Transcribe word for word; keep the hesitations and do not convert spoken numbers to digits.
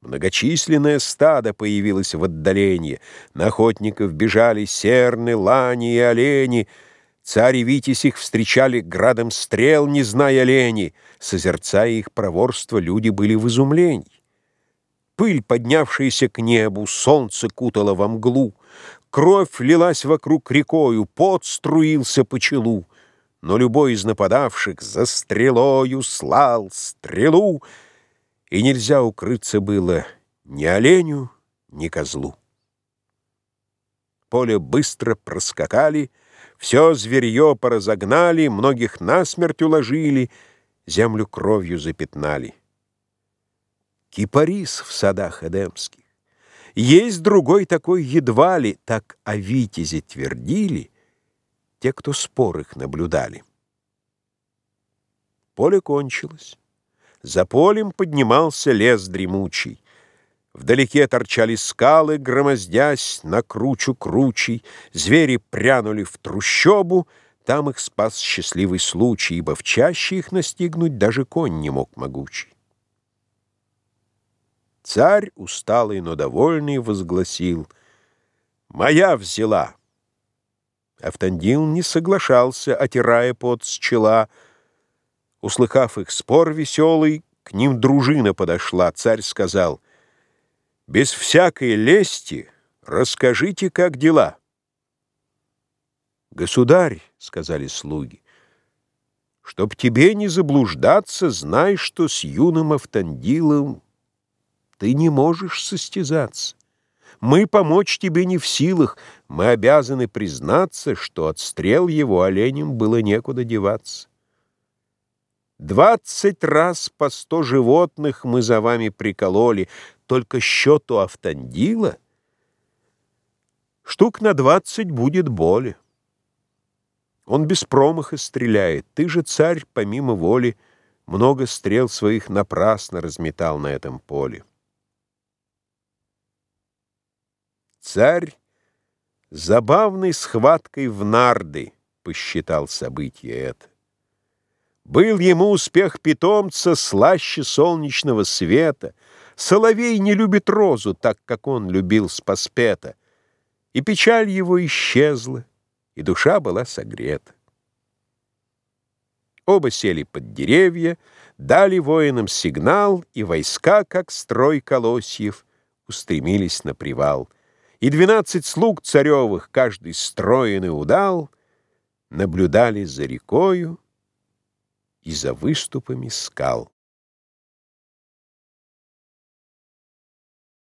Многочисленное стадо появилось в отдалении. На охотников бежали серны, лани и олени. Царь и витязь их встречали градом стрел, не зная лени. Созерцая их проворство, люди были в изумлении. Пыль, поднявшаяся к небу, солнце кутало во мглу. Кровь лилась вокруг рекою, пот струился по челу. Но любой из нападавших за стрелою слал стрелу, и нельзя укрыться было ни оленю, ни козлу. Поле быстро проскакали, все зверье поразогнали, многих насмерть уложили, землю кровью запятнали. Кипарис в садах эдемских. Есть другой такой едва ли, так о витязе твердили те, кто спор их наблюдали. Поле кончилось. За полем поднимался лес дремучий. Вдалеке торчали скалы, громоздясь на кручу кручей. Звери прянули в трущобу, там их спас счастливый случай, ибо в чаще их настигнуть даже конь не мог могучий. Царь, усталый, но довольный, возгласил: «Моя взяла!» Автандил не соглашался, отирая пот с чела. Услыхав их спор веселый, к ним дружина подошла. Царь сказал: «Без всякой лести расскажите, как дела». «Государь, — сказали слуги, — чтоб тебе не заблуждаться, знай, что с юным Автандилом ты не можешь состязаться. Мы помочь тебе не в силах, мы обязаны признаться, что от стрел его оленям было некуда деваться. Двадцать раз по сто животных мы за вами прикололи, только счету Автандила штук на двадцать будет боли. Он без промаха стреляет, ты же, царь, помимо воли, много стрел своих напрасно разметал на этом поле». Царь забавной схваткой в нарды посчитал событие это. Был ему успех питомца слаще солнечного света. Соловей не любит розу, так как он любил Спаспета. И печаль его исчезла, и душа была согрета. Оба сели под деревья, дали воинам сигнал, и войска, как строй колосьев, устремились на привал. И двенадцать слуг царевых, каждый строен и удал, наблюдали за рекою и за выступами скал.